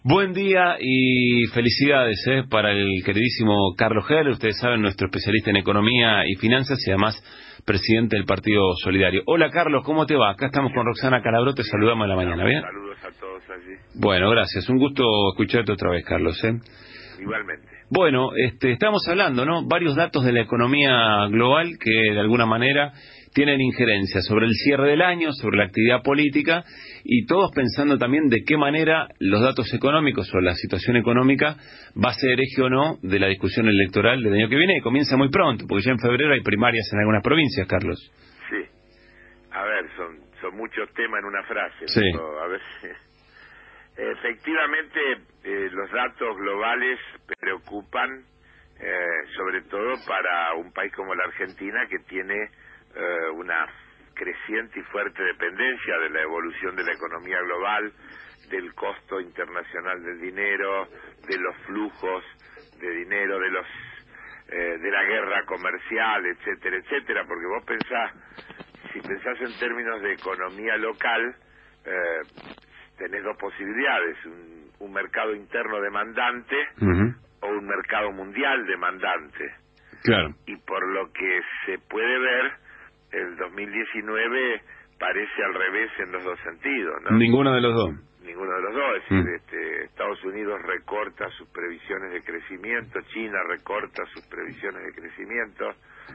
Buen día y felicidades para el queridísimo Carlos Heller. Ustedes saben, nuestro especialista en economía y finanzas y además presidente del Partido Solidario. Hola Carlos, ¿cómo te va? Acá estamos con Roxana Calabro, te saludamos en la mañana, ¿bien? Saludos a todos allí. Bueno, gracias. Un gusto escucharte otra vez, Carlos. Igualmente. Bueno, estamos hablando, ¿no? Varios datos de la economía global que de alguna manera tienen injerencia sobre el cierre del año, sobre la actividad política y todos pensando también de qué manera los datos económicos o la situación económica va a ser eje o no de la discusión electoral del año que viene, y comienza muy pronto, porque ya en febrero hay primarias en algunas provincias, Carlos. Sí. A ver, son muchos temas en una frase. Sí. Pero, a ver, efectivamente, los datos globales preocupan, sobre todo para un país como la Argentina, que tiene una creciente y fuerte dependencia de la evolución de la economía global, del costo internacional del dinero, de los flujos de dinero, de la guerra comercial, etcétera, etcétera, porque vos si pensás en términos de economía local, tenés dos posibilidades: un mercado interno demandante o un mercado mundial demandante. Claro. Y por lo que se puede ver, el 2019 parece al revés en los dos sentidos, ¿no? Ninguno de los dos. Ninguno de los dos. Es decir, Estados Unidos recorta sus previsiones de crecimiento, China recorta sus previsiones de crecimiento,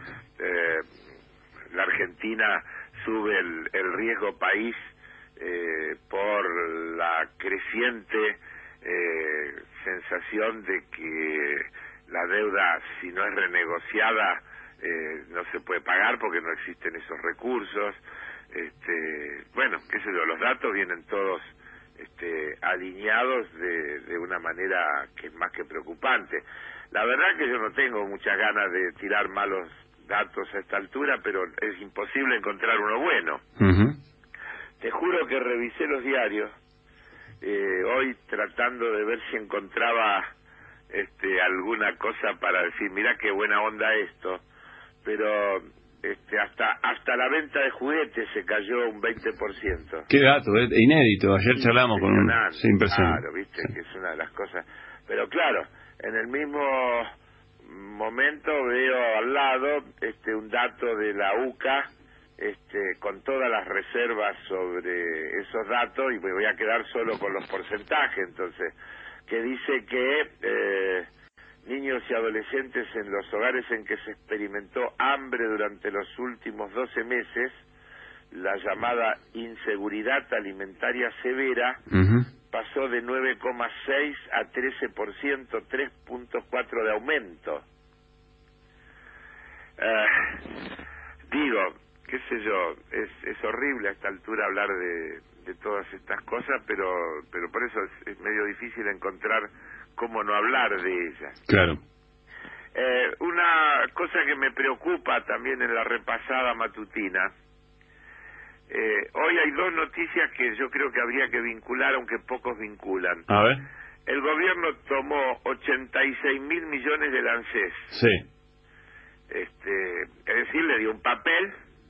la Argentina sube el riesgo país por la creciente sensación de que la deuda, si no es renegociada, no se puede pagar porque no existen esos recursos. Bueno, qué sé yo, los datos vienen todos alineados de una manera que es más que preocupante. La verdad que yo no tengo muchas ganas de tirar malos datos a esta altura, pero es imposible encontrar uno bueno. Te juro que revisé los diarios hoy tratando de ver si encontraba alguna cosa para decir, mirá qué buena onda esto, pero hasta la venta de juguetes se cayó un 20%. Qué dato, inédito. Ayer charlamos con un... Sí, impresionante. Claro, viste, sí. Que es una de las cosas. Pero claro, en el mismo momento veo al lado un dato de la UCA con todas las reservas sobre esos datos, y me voy a quedar solo con los porcentajes, entonces, que dice que niños y adolescentes en los hogares en que se experimentó hambre durante los últimos 12 meses, la llamada inseguridad alimentaria severa, pasó de 9,6 a 13%, 3.4 de aumento. Digo, qué sé yo, es horrible a esta altura hablar de todas estas cosas, pero por eso es medio difícil encontrar cómo no hablar de ellas. Claro. Una cosa que me preocupa también en la repasada matutina, hoy hay dos noticias que yo creo que habría que vincular, aunque pocos vinculan. A ver. El gobierno tomó 86.000 millones del ANSES. Sí. Es decir, le dio un papel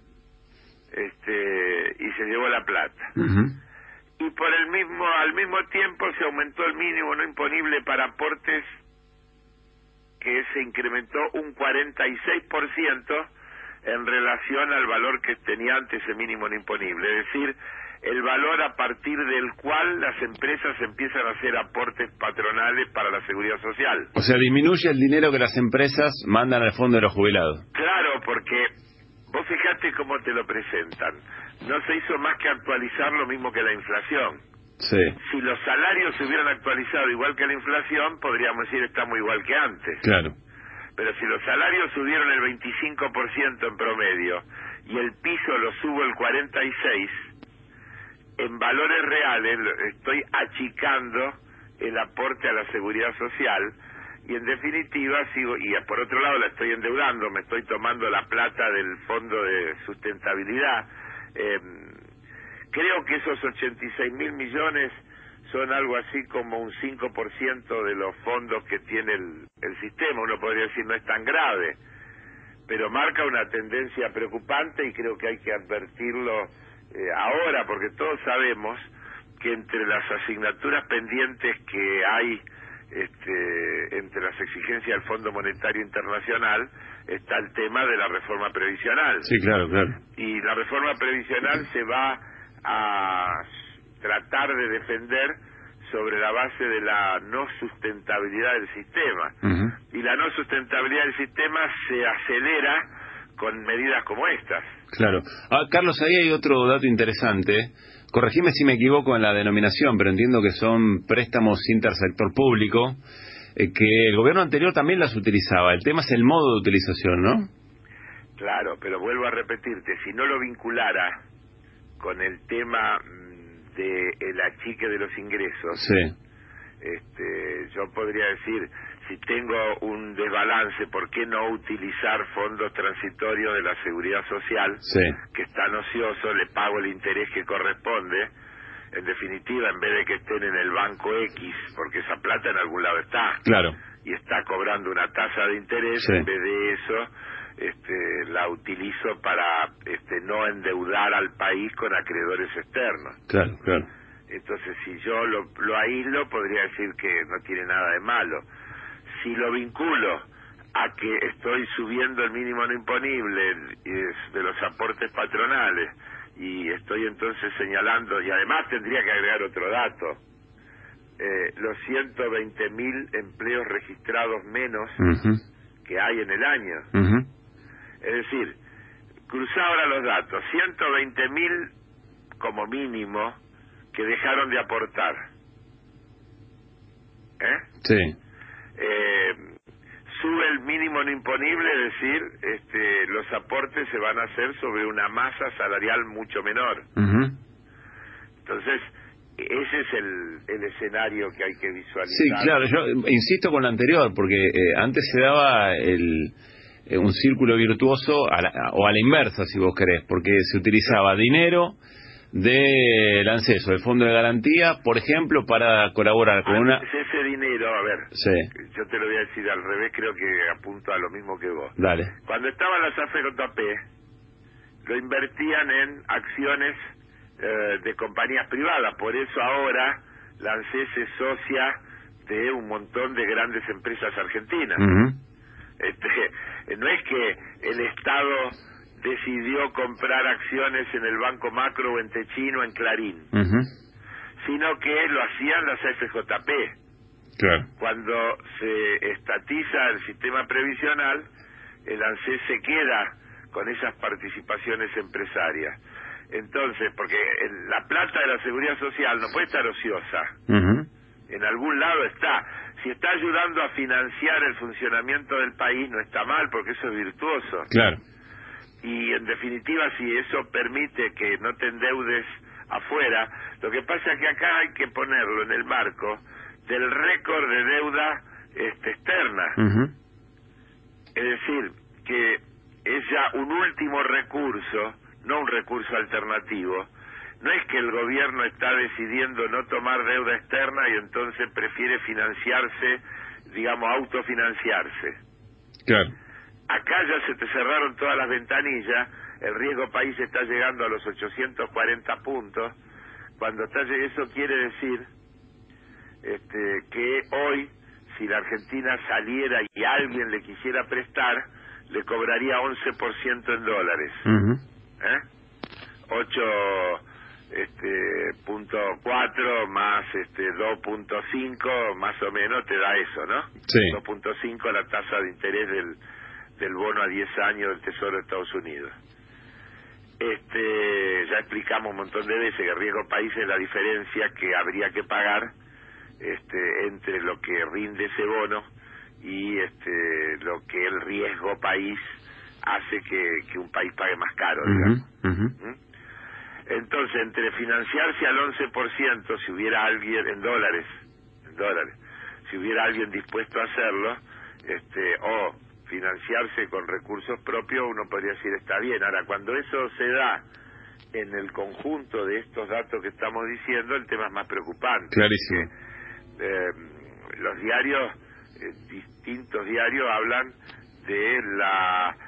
y se llevó la plata. Y al mismo tiempo se aumentó el mínimo no imponible para aportes, que se incrementó un 46% en relación al valor que tenía antes el mínimo no imponible, es decir, el valor a partir del cual las empresas empiezan a hacer aportes patronales para la seguridad social. O sea, disminuye el dinero que las empresas mandan al fondo de los jubilados. Claro, porque vos fijate cómo te lo presentan. No se hizo más que actualizar lo mismo que la inflación. Sí. Si los salarios se hubieran actualizado igual que la inflación, podríamos decir estamos igual que antes. Claro. Pero si los salarios subieron el 25% en promedio y el piso lo subo el 46%, en valores reales estoy achicando el aporte a la seguridad social, y en definitiva sigo, y por otro lado la estoy endeudando, me estoy tomando la plata del fondo de sustentabilidad. Creo que esos 86.000 millones son algo así como un 5% de los fondos que tiene el sistema. Uno podría decir no es tan grave, pero marca una tendencia preocupante, y creo que hay que advertirlo ahora, porque todos sabemos que entre las asignaturas pendientes que hay, entre las exigencias del Fondo Monetario Internacional, está el tema de la reforma previsional. Sí, claro, claro. Y la reforma previsional se va a tratar de defender sobre la base de la no sustentabilidad del sistema. Y la no sustentabilidad del sistema se acelera con medidas como estas. Claro. Carlos, ahí hay otro dato interesante. Corregime si me equivoco en la denominación, pero entiendo que son préstamos intersector público, que el gobierno anterior también las utilizaba. El tema es el modo de utilización, ¿no? Claro, pero vuelvo a repetirte, si no lo vinculara con el tema de el achique de los ingresos, sí, yo podría decir, si tengo un desbalance, ¿por qué no utilizar fondos transitorios de la Seguridad Social, sí, que están ociosos, le pago el interés que corresponde? En definitiva, en vez de que estén en el banco X, porque esa plata en algún lado está, claro, y está cobrando una tasa de interés, sí, en vez de eso, la utilizo para no endeudar al país con acreedores externos. claro, claro. Entonces, si yo lo aíslo, podría decir que no tiene nada de malo. Si lo vinculo a que estoy subiendo el mínimo no imponible de los aportes patronales, y estoy entonces señalando, y además tendría que agregar otro dato, los 120.000 empleos registrados menos que hay en el año. Es decir, cruzá ahora los datos, 120.000 como mínimo que dejaron de aportar. Sí. Sube el mínimo no imponible, es decir, los aportes se van a hacer sobre una masa salarial mucho menor. Entonces, ese es el escenario que hay que visualizar. Sí, claro, yo insisto con lo anterior, porque antes se daba un círculo virtuoso o a la inversa, si vos querés, porque se utilizaba dinero del ANSESO, el Fondo de Garantía, por ejemplo, para colaborar con una... Ese dinero, a ver, sí, yo te lo voy a decir al revés, creo que apunto a lo mismo que vos. Dale. Cuando estaban las AFJP, lo invertían en acciones de compañías privadas, por eso ahora la ANSES es socia de un montón de grandes empresas argentinas. No es que el Estado decidió comprar acciones en el Banco Macro o en Techino, en Clarín, sino que lo hacían las FJP. Claro. Cuando se estatiza el sistema previsional, el ANSES se queda con esas participaciones empresarias. Entonces, porque la plata de la Seguridad Social no puede estar ociosa. En algún lado está. Si está ayudando a financiar el funcionamiento del país, no está mal, porque eso es virtuoso. Claro. Y en definitiva, si eso permite que no te endeudes afuera, lo que pasa es que acá hay que ponerlo en el marco del récord de deuda externa. Es decir, que es ya un último recurso, no un recurso alternativo. No es que el gobierno está decidiendo no tomar deuda externa y entonces prefiere financiarse, digamos, autofinanciarse. Claro. Acá ya se te cerraron todas las ventanillas, el riesgo país está llegando a los 840 puntos. Cuando eso quiere decir que hoy, si la Argentina saliera y alguien le quisiera prestar, le cobraría 11% en dólares. 8.4 más 2.5 más o menos te da eso, ¿no? Sí. 2.5 la tasa de interés del bono a 10 años del Tesoro de Estados Unidos. Ya explicamos un montón de veces que el riesgo país es la diferencia que habría que pagar entre lo que rinde ese bono y lo que el riesgo país hace que un país pague más caro, digamos. Entonces, entre financiarse al 11%, si hubiera alguien en dólares, si hubiera alguien dispuesto a hacerlo, o financiarse con recursos propios, uno podría decir está bien. Ahora, cuando eso se da en el conjunto de estos datos que estamos diciendo, el tema es más preocupante. Clarísimo. Los diarios, distintos diarios, hablan de la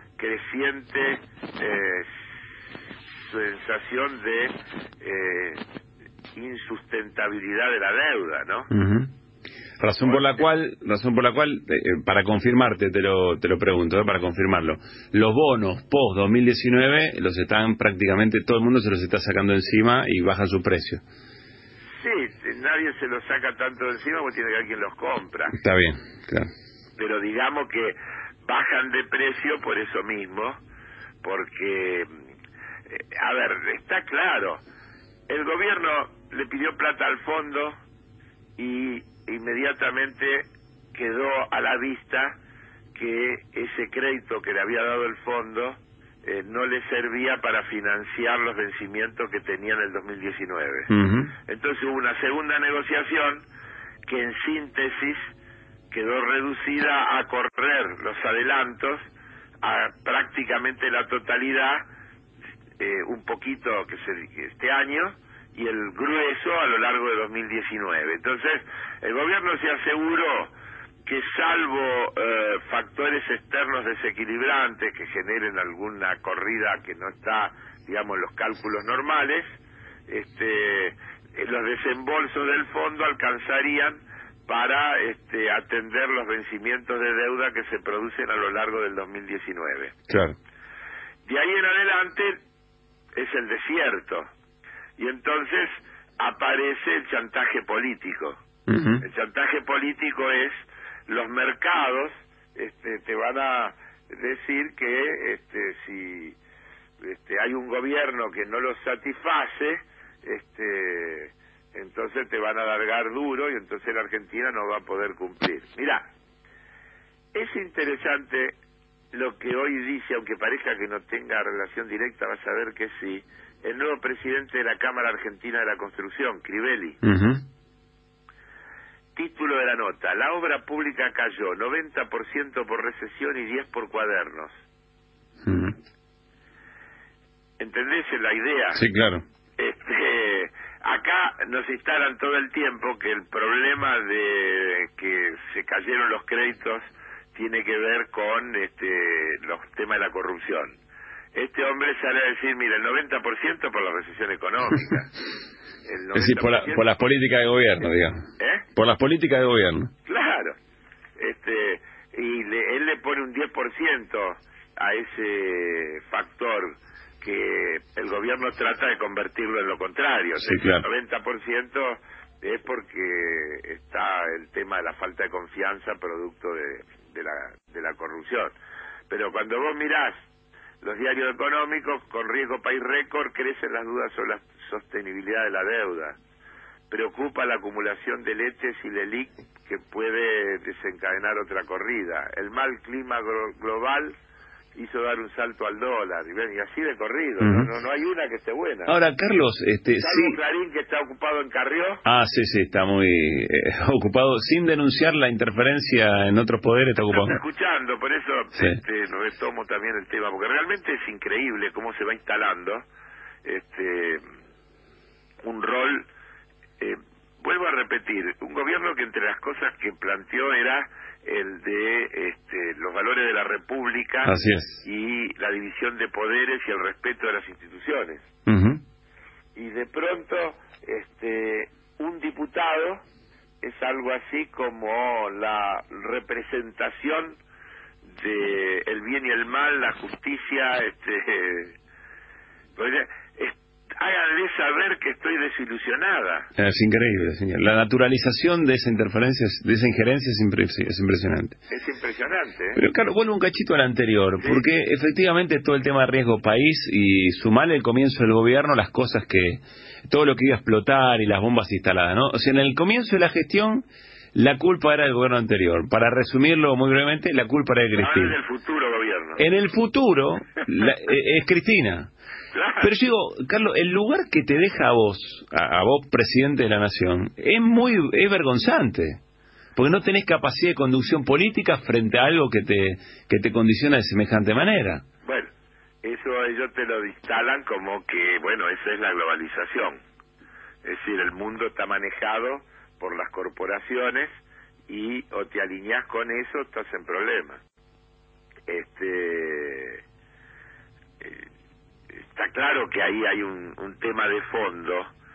creciente sensación de insustentabilidad de la deuda, ¿no? Razón por la cual, para confirmarte, te lo pregunto, para confirmarlo, los bonos post 2019 los están prácticamente, todo el mundo se los está sacando encima y baja su precio. Sí, nadie se los saca tanto de encima porque tiene que haber quien los compra. Está bien, claro. Pero digamos que bajan de precio por eso mismo, porque, a ver, está claro, el gobierno le pidió plata al fondo y inmediatamente quedó a la vista que ese crédito que le había dado el fondo no le servía para financiar los vencimientos que tenía en el 2019. Entonces hubo una segunda negociación que en síntesis quedó reducida a correr los adelantos a prácticamente la totalidad, un poquito este año, y el grueso a lo largo de 2019. Entonces, el gobierno se aseguró que salvo factores externos desequilibrantes que generen alguna corrida que no está, digamos, en los cálculos normales, los desembolsos del fondo alcanzarían para atender los vencimientos de deuda que se producen a lo largo del 2019. Claro. De ahí en adelante es el desierto. Y entonces aparece el chantaje político. El chantaje político es los mercados te van a decir que si hay un gobierno que no los satisface, entonces te van a largar duro y entonces la Argentina no va a poder cumplir. Mirá, es interesante lo que hoy dice, aunque parezca que no tenga relación directa, vas a ver que sí, el nuevo presidente de la Cámara Argentina de la Construcción, Crivelli. Título de la nota: la obra pública cayó 90% por recesión y 10% por cuadernos. ¿Entendés la idea? Sí, claro. Acá nos instalan todo el tiempo que el problema de que se cayeron los créditos tiene que ver con los temas de la corrupción. Este hombre sale a decir, mira, el 90% por la recesión económica. El 90%... Es decir, por las políticas de gobierno, digamos. Por las políticas de gobierno. Claro. Él le pone un 10% a ese factor que el gobierno trata de convertirlo en lo contrario. Sí, claro. El 90% es porque está el tema de la falta de confianza producto de la corrupción. Pero cuando vos mirás los diarios económicos, con riesgo país récord, crecen las dudas sobre la sostenibilidad de la deuda. Preocupa la acumulación de letes y LELIC que puede desencadenar otra corrida. El mal clima global hizo dar un salto al dólar, y así de corrido. No hay una que esté buena. Ahora, Carlos, salvo Clarín, que está ocupado en Carrió. Sí, está muy ocupado, sin denunciar la interferencia en otros poderes, está ocupado. Está escuchando, por eso retomo también el tema, porque realmente es increíble cómo se va instalando un rol, vuelvo a repetir, un gobierno que entre las cosas que planteó era el de los valores de la República. Así es. Y la división de poderes y el respeto de las instituciones. Y de pronto un diputado es algo así como la representación de el bien y el mal, la justicia. Háganle saber que estoy desilusionada. Es increíble, señor. La naturalización de esa interferencia, de esa injerencia es impresionante. Es impresionante, ¿eh? Pero claro, vuelvo un cachito al anterior, sí. Porque efectivamente todo el tema de riesgo país y sumar el comienzo del gobierno, las cosas todo lo que iba a explotar y las bombas instaladas, ¿no? O sea, en el comienzo de la gestión, la culpa era del gobierno anterior. Para resumirlo muy brevemente, la culpa era de Cristina. Ahora en el futuro gobierno. En el futuro es Cristina. Claro. Pero yo digo, Carlos, el lugar que te deja a vos presidente de la nación, es vergonzante, porque no tenés capacidad de conducción política frente a algo que te condiciona de semejante manera. Bueno, eso ellos te lo instalan como que, bueno, esa es la globalización. Es decir, el mundo está manejado por las corporaciones y o te alineás con eso, estás en problemas. Está claro que ahí hay un tema de fondo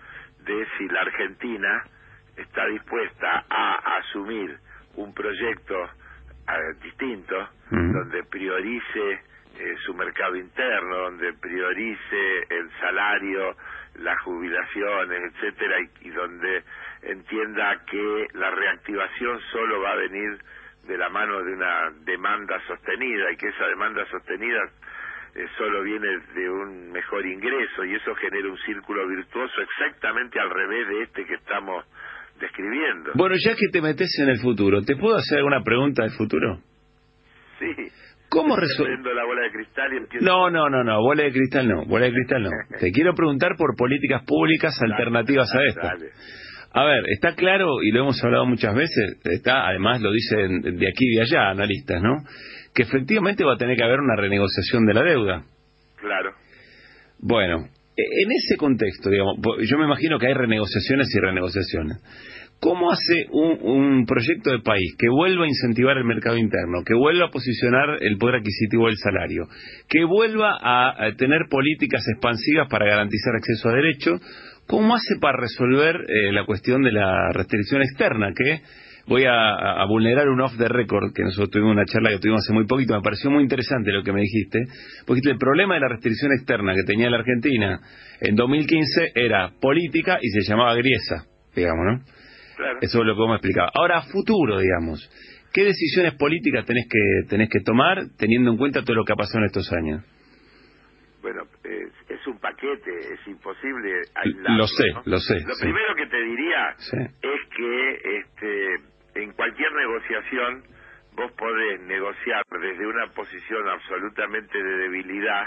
de si la Argentina está dispuesta a asumir un proyecto distinto, donde priorice su mercado interno, donde priorice el salario, las jubilaciones, etcétera, y donde entienda que la reactivación solo va a venir de la mano de una demanda sostenida, y que esa demanda sostenida solo viene de un mejor ingreso, y eso genera un círculo virtuoso exactamente al revés de este que estamos describiendo. Bueno, ya que te metes en el futuro, ¿te puedo hacer alguna pregunta del futuro? Sí. ¿Cómo Prendo la bola de cristal y empiezo... No, bola de cristal no. Te quiero preguntar por políticas públicas alternativas a esta. Dale. A ver, está claro, y lo hemos hablado muchas veces, además lo dicen de aquí y de allá analistas, ¿no?, que efectivamente va a tener que haber una renegociación de la deuda. Claro. Bueno, en ese contexto, digamos, yo me imagino que hay renegociaciones y renegociaciones. ¿Cómo hace un proyecto de país que vuelva a incentivar el mercado interno, que vuelva a posicionar el poder adquisitivo del salario, que vuelva a tener políticas expansivas para garantizar acceso a derechos? ¿Cómo hace para resolver la cuestión de la restricción externa? Que voy a vulnerar un off the record, que nosotros tuvimos una charla que tuvimos hace muy poquito, me pareció muy interesante lo que me dijiste, porque el problema de la restricción externa que tenía la Argentina en 2015 era política y se llamaba griesa, digamos, ¿no? Claro. Eso es lo que vos me explicabas. Ahora, a futuro, digamos, ¿qué decisiones políticas tenés que tomar teniendo en cuenta todo lo que ha pasado en estos años? Bueno, es un paquete, es imposible aislarlo, Lo sé. Lo primero que te diría sí. es que en cualquier negociación vos podés negociar desde una posición absolutamente de debilidad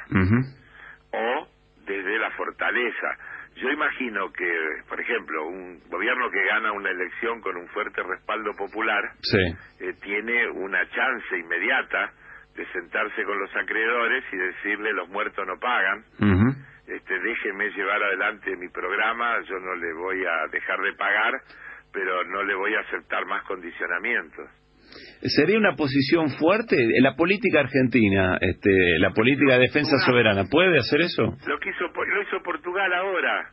o desde la fortaleza. Yo imagino que, por ejemplo, un gobierno que gana una elección con un fuerte respaldo popular tiene una chance inmediata de sentarse con los acreedores y decirle: los muertos no pagan, déjeme llevar adelante mi programa, yo no le voy a dejar de pagar, pero no le voy a aceptar más condicionamientos. ¿Sería una posición fuerte? La política argentina, la política de defensa soberana, ¿puede hacer eso? Lo hizo Portugal ahora.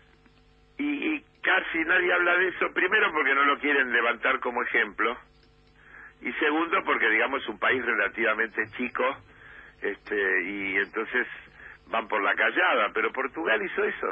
Y casi nadie habla de eso, primero porque no lo quieren levantar como ejemplo, y segundo porque, digamos, es un país relativamente chico, y entonces van por la callada, pero Portugal hizo eso.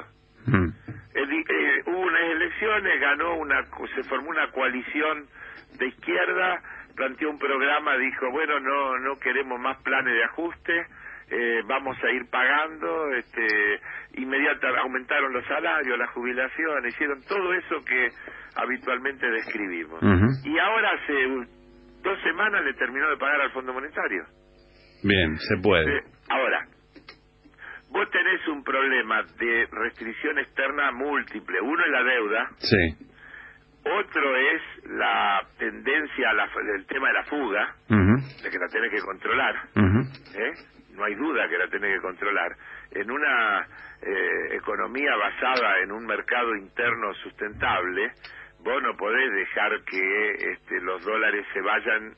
Hubo unas elecciones, se formó una coalición de izquierda, planteó un programa, dijo: bueno, no queremos más planes de ajuste, vamos a ir pagando, inmediatamente aumentaron los salarios, las jubilaciones, hicieron todo eso que habitualmente describimos. Y ahora hace 2 semanas le terminó de pagar al Fondo Monetario. Bien, se puede. Ahora, vos tenés un problema de restricción externa múltiple. Uno es la deuda. Sí. Otro es la tendencia del tema de la fuga, de que la tenés que controlar. No hay duda que la tenés que controlar. En una economía basada en un mercado interno sustentable, vos no podés dejar que los dólares se vayan.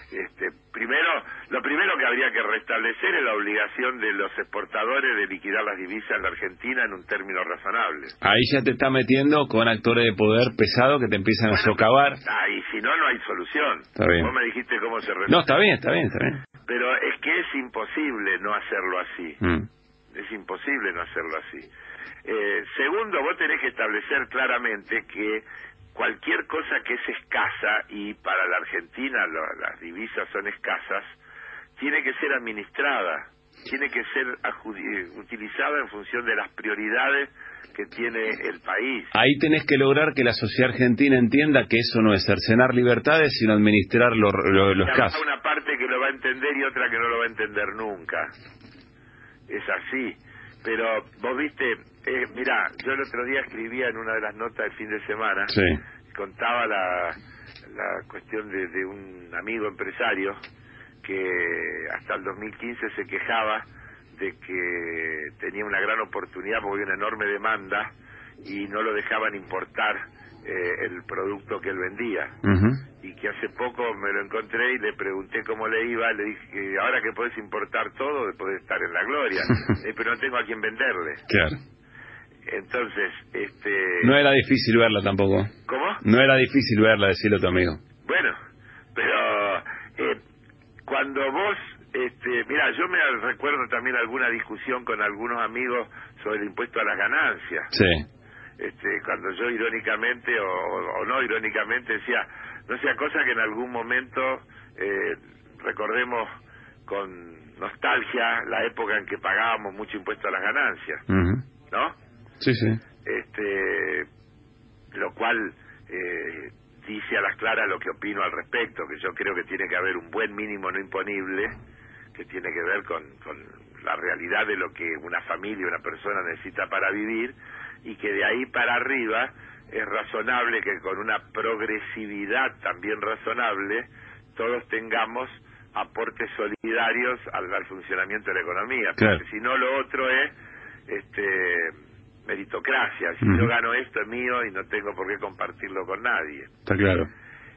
Lo primero que habría que restablecer es la obligación de los exportadores de liquidar las divisas en la Argentina en un término razonable. Ahí ya te está metiendo con actores de poder pesado que te empiezan a socavar. Y si no, no hay solución. Está bien. Vos me dijiste cómo se resuelve. No, está bien. Pero es que es imposible no hacerlo así. Es imposible no hacerlo así. Segundo, vos tenés que establecer claramente que cualquier cosa que es escasa, y para la Argentina las divisas son escasas, tiene que ser administrada, tiene que ser utilizada en función de las prioridades que tiene el país. Ahí tenés que lograr que la sociedad argentina entienda que eso no es cercenar libertades, sino administrar los casos. Habrá una parte que lo va a entender y otra que no lo va a entender nunca. Es así. Pero vos viste, mirá, yo el otro día escribía en una de las notas del fin de semana, contaba la cuestión de un amigo empresario que hasta el 2015 se quejaba de que tenía una gran oportunidad porque había una enorme demanda y no lo dejaban importar el producto que él vendía. Y que hace poco me lo encontré y le pregunté cómo le iba, le dije: ahora que podés importar todo, podés estar en la gloria, pero no tengo a quién venderle. Claro. Entonces, No era difícil verla tampoco. ¿Cómo? No era difícil verla, decirlo a tu amigo. Bueno, pero cuando vos, mira, yo me recuerdo también alguna discusión con algunos amigos sobre el impuesto a las ganancias. Sí. Cuando yo irónicamente o no irónicamente decía, no sea cosa que en algún momento recordemos con nostalgia la época en que pagábamos mucho impuesto a las ganancias, ¿no? Sí, sí. Lo cual dice a las claras lo que opino al respecto, que yo creo que tiene que haber un buen mínimo no imponible, que tiene que ver con la realidad de lo que una familia, una persona necesita para vivir, y que de ahí para arriba es razonable que con una progresividad también razonable todos tengamos aportes solidarios al funcionamiento de la economía, claro. Porque si no lo otro es meritocracia. Si yo gano esto es mío y no tengo por qué compartirlo con nadie. Está claro.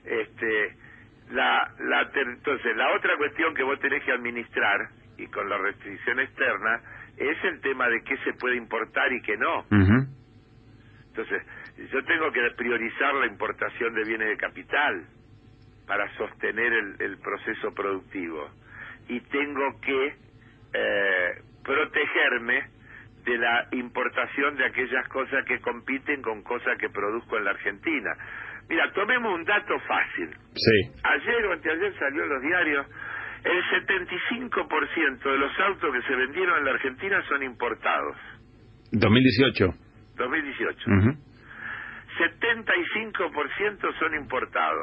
Entonces, la otra cuestión que vos tenés que administrar, y con la restricción externa, es el tema de qué se puede importar y qué no. Entonces, yo tengo que priorizar la importación de bienes de capital para sostener el proceso productivo. Y tengo que protegerme de la importación de aquellas cosas que compiten con cosas que produzco en la Argentina. Mira, tomemos un dato fácil. Sí. Ayer o anteayer salió en los diarios, el 75% de los autos que se vendieron en la Argentina son importados. 2018. 2018. 75% son importados.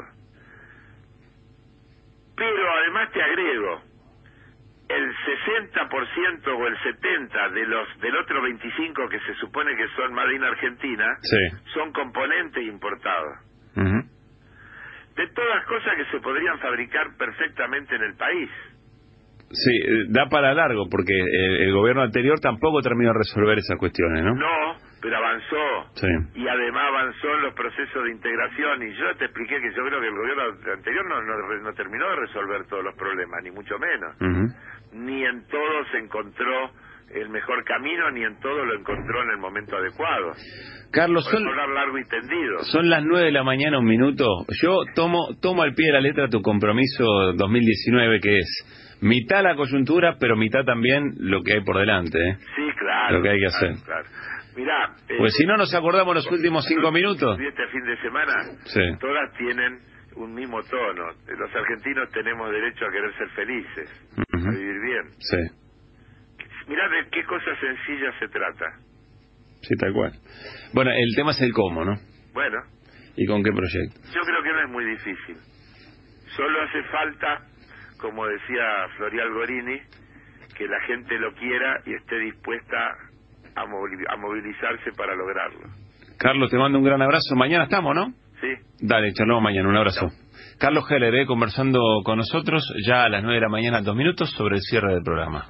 Pero además te agrego, el 60% o el 70% del otro 25% que se supone que son Made in Argentina, sí, son componentes importados. De todas cosas que se podrían fabricar perfectamente en el país. Sí, da para largo, porque el gobierno anterior tampoco terminó de resolver esas cuestiones, ¿no? No, pero avanzó. Sí. Y además avanzó en los procesos de integración. Y yo te expliqué que yo creo que el gobierno anterior no terminó de resolver todos los problemas, ni mucho menos. Ni en todo se encontró el mejor camino, ni en todo lo encontró en el momento adecuado. Carlos, podemos hablar largo y tendido. Son las 9 de la mañana, un minuto. Yo tomo al pie de la letra tu compromiso 2019, que es mitad la coyuntura, pero mitad también lo que hay por delante, ¿eh? Sí, claro. Lo que hay que hacer. Claro. Mirá, pues si no nos acordamos los últimos 5 minutos. Este fin de semana, sí, todas tienen un mismo tono. Los argentinos tenemos derecho a querer ser felices, a vivir bien. Sí. Mirá de qué cosa sencilla se trata. Sí, tal cual. Bueno, el tema es el cómo, ¿no? Bueno. ¿Y con qué proyecto? Yo creo que no es muy difícil. Solo hace falta, como decía Florial Gorini, que la gente lo quiera y esté dispuesta a movilizarse para lograrlo. Carlos, te mando un gran abrazo. Mañana estamos, ¿no? Sí. Dale, charlamos mañana. Un abrazo. Chao. Carlos Heller, conversando con nosotros ya a las 9 de la mañana, 2 minutos, sobre el cierre del programa.